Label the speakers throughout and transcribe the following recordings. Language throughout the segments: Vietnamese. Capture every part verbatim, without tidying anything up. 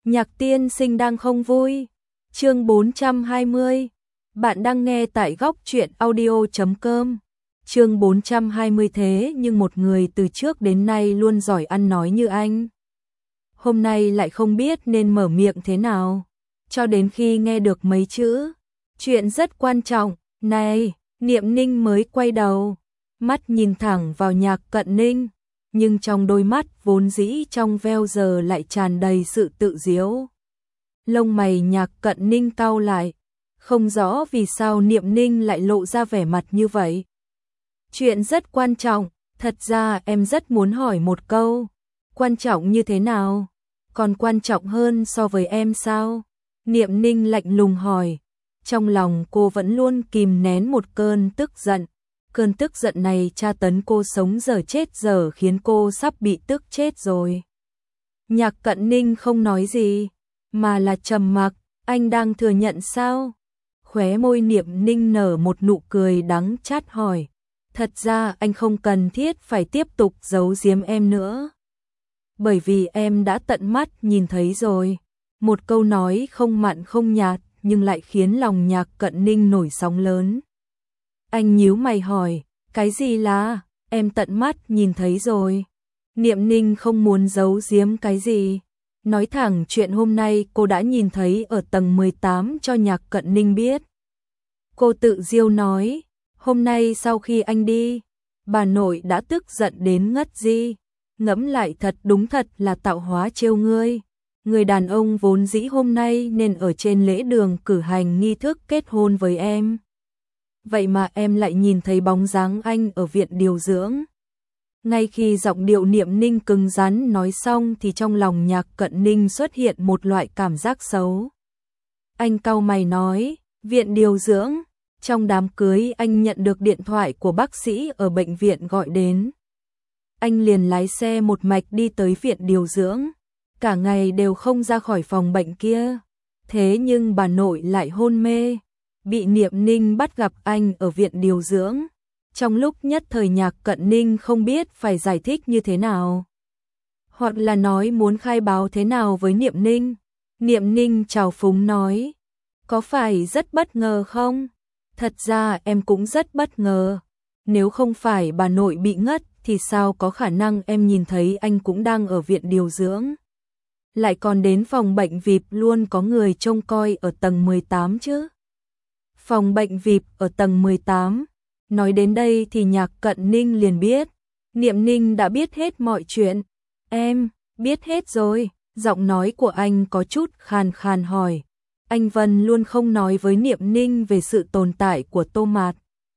Speaker 1: Nhạc tiên sinh đang không vui. Chương bốn trăm hai mươi. Bạn đang nghe tại góc truyện audio chấm com. Chương bốn trăm hai mươi. Thế nhưng một người từ trước đến nay luôn giỏi ăn nói như anh, hôm nay lại không biết nên mở miệng thế nào, cho đến khi nghe được mấy chữ chuyện rất quan trọng này, Niệm Ninh mới quay đầu, mắt nhìn thẳng vào Nhạc Cận Ninh, nhưng trong đôi mắt vốn dĩ trong veo giờ lại tràn đầy sự tự diễu. Lông mày Nhạc Cận Ninh cau lại, không rõ vì sao Niệm Ninh lại lộ ra vẻ mặt như vậy. Chuyện rất quan trọng, thật ra em rất muốn hỏi một câu, quan trọng như thế nào? Còn quan trọng hơn so với em sao? Niệm Ninh lạnh lùng hỏi, trong lòng cô vẫn luôn kìm nén một cơn tức giận. Cơn tức giận này tra tấn cô sống giờ chết giờ, khiến cô sắp bị tức chết rồi. Nhạc Cận Ninh không nói gì, mà là trầm mặc. Anh đang thừa nhận sao? Khóe môi Niệm Ninh nở một nụ cười đắng chát hỏi, thật ra anh không cần thiết phải tiếp tục giấu giếm em nữa, bởi vì em đã tận mắt nhìn thấy rồi. Một câu nói không mặn không nhạt nhưng lại khiến lòng Nhạc Cận Ninh nổi sóng lớn. Anh nhíu mày hỏi, cái gì là em tận mắt nhìn thấy rồi? Niệm Ninh không muốn giấu giếm cái gì, nói thẳng chuyện hôm nay cô đã nhìn thấy ở tầng mười tám cho Nhạc Cận Ninh biết. Cô tự diêu nói, hôm nay sau khi anh đi, bà nội đã tức giận đến ngất đi. Ngẫm lại thật đúng thật là tạo hóa trêu ngươi. Người đàn ông vốn dĩ hôm nay nên ở trên lễ đường cử hành nghi thức kết hôn với em, vậy mà em lại nhìn thấy bóng dáng anh ở viện điều dưỡng. Ngay khi giọng điệu Niệm Ninh cứng rắn nói xong thì trong lòng Nhạc Cận Ninh xuất hiện một loại cảm giác xấu. Anh cau mày nói, viện điều dưỡng? Trong đám cưới anh nhận được điện thoại của bác sĩ ở bệnh viện gọi đến. Anh liền lái xe một mạch đi tới viện điều dưỡng, cả ngày đều không ra khỏi phòng bệnh kia. Thế nhưng bà nội lại hôn mê, bị Niệm Ninh bắt gặp anh ở viện điều dưỡng. Trong lúc nhất thời Nhạc Cận Ninh không biết phải giải thích như thế nào, hoặc là nói muốn khai báo thế nào với Niệm Ninh. Niệm Ninh trào phúng nói, có phải rất bất ngờ không? Thật ra em cũng rất bất ngờ, nếu không phải bà nội bị ngất thì sao có khả năng em nhìn thấy anh cũng đang ở viện điều dưỡng, lại còn đến phòng bệnh vi ai pi luôn có người trông coi ở tầng mười tám chứ? Phòng bệnh vi ai pi ở tầng mười tám. Nói đến đây thì Nhạc Cận Ninh liền biết, Niệm Ninh đã biết hết mọi chuyện. Em biết hết rồi. Giọng nói của anh có chút khàn khàn hỏi. Anh Vân luôn không nói với Niệm Ninh về sự tồn tại của Tô Mạt.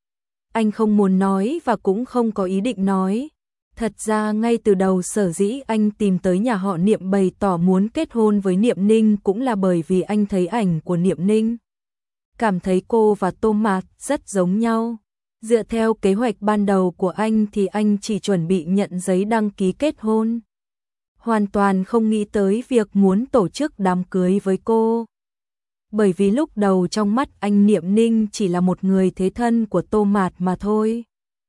Speaker 1: Anh không muốn nói và cũng không có ý định nói. Thật ra ngay từ đầu sở dĩ anh tìm tới nhà họ Niệm bày tỏ muốn kết hôn với Niệm Ninh cũng là bởi vì anh thấy ảnh của Niệm Ninh, cảm thấy cô và Tô Mạt rất giống nhau. Dựa theo kế hoạch ban đầu của anh thì anh chỉ chuẩn bị nhận giấy đăng ký kết hôn, hoàn toàn không nghĩ tới việc muốn tổ chức đám cưới với cô. Bởi vì lúc đầu trong mắt anh Niệm Ninh chỉ là một người thế thân của Tô Mạt mà thôi.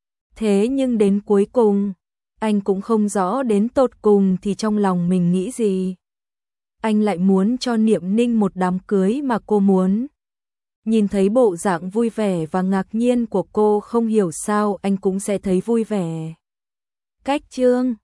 Speaker 1: Thế nhưng đến cuối cùng, anh cũng không rõ đến tột cùng thì trong lòng mình nghĩ gì. Anh lại muốn cho Niệm Ninh một đám cưới mà cô muốn. Nhìn thấy bộ dạng vui vẻ và ngạc nhiên của cô, không hiểu sao anh cũng sẽ thấy vui vẻ. Cách chương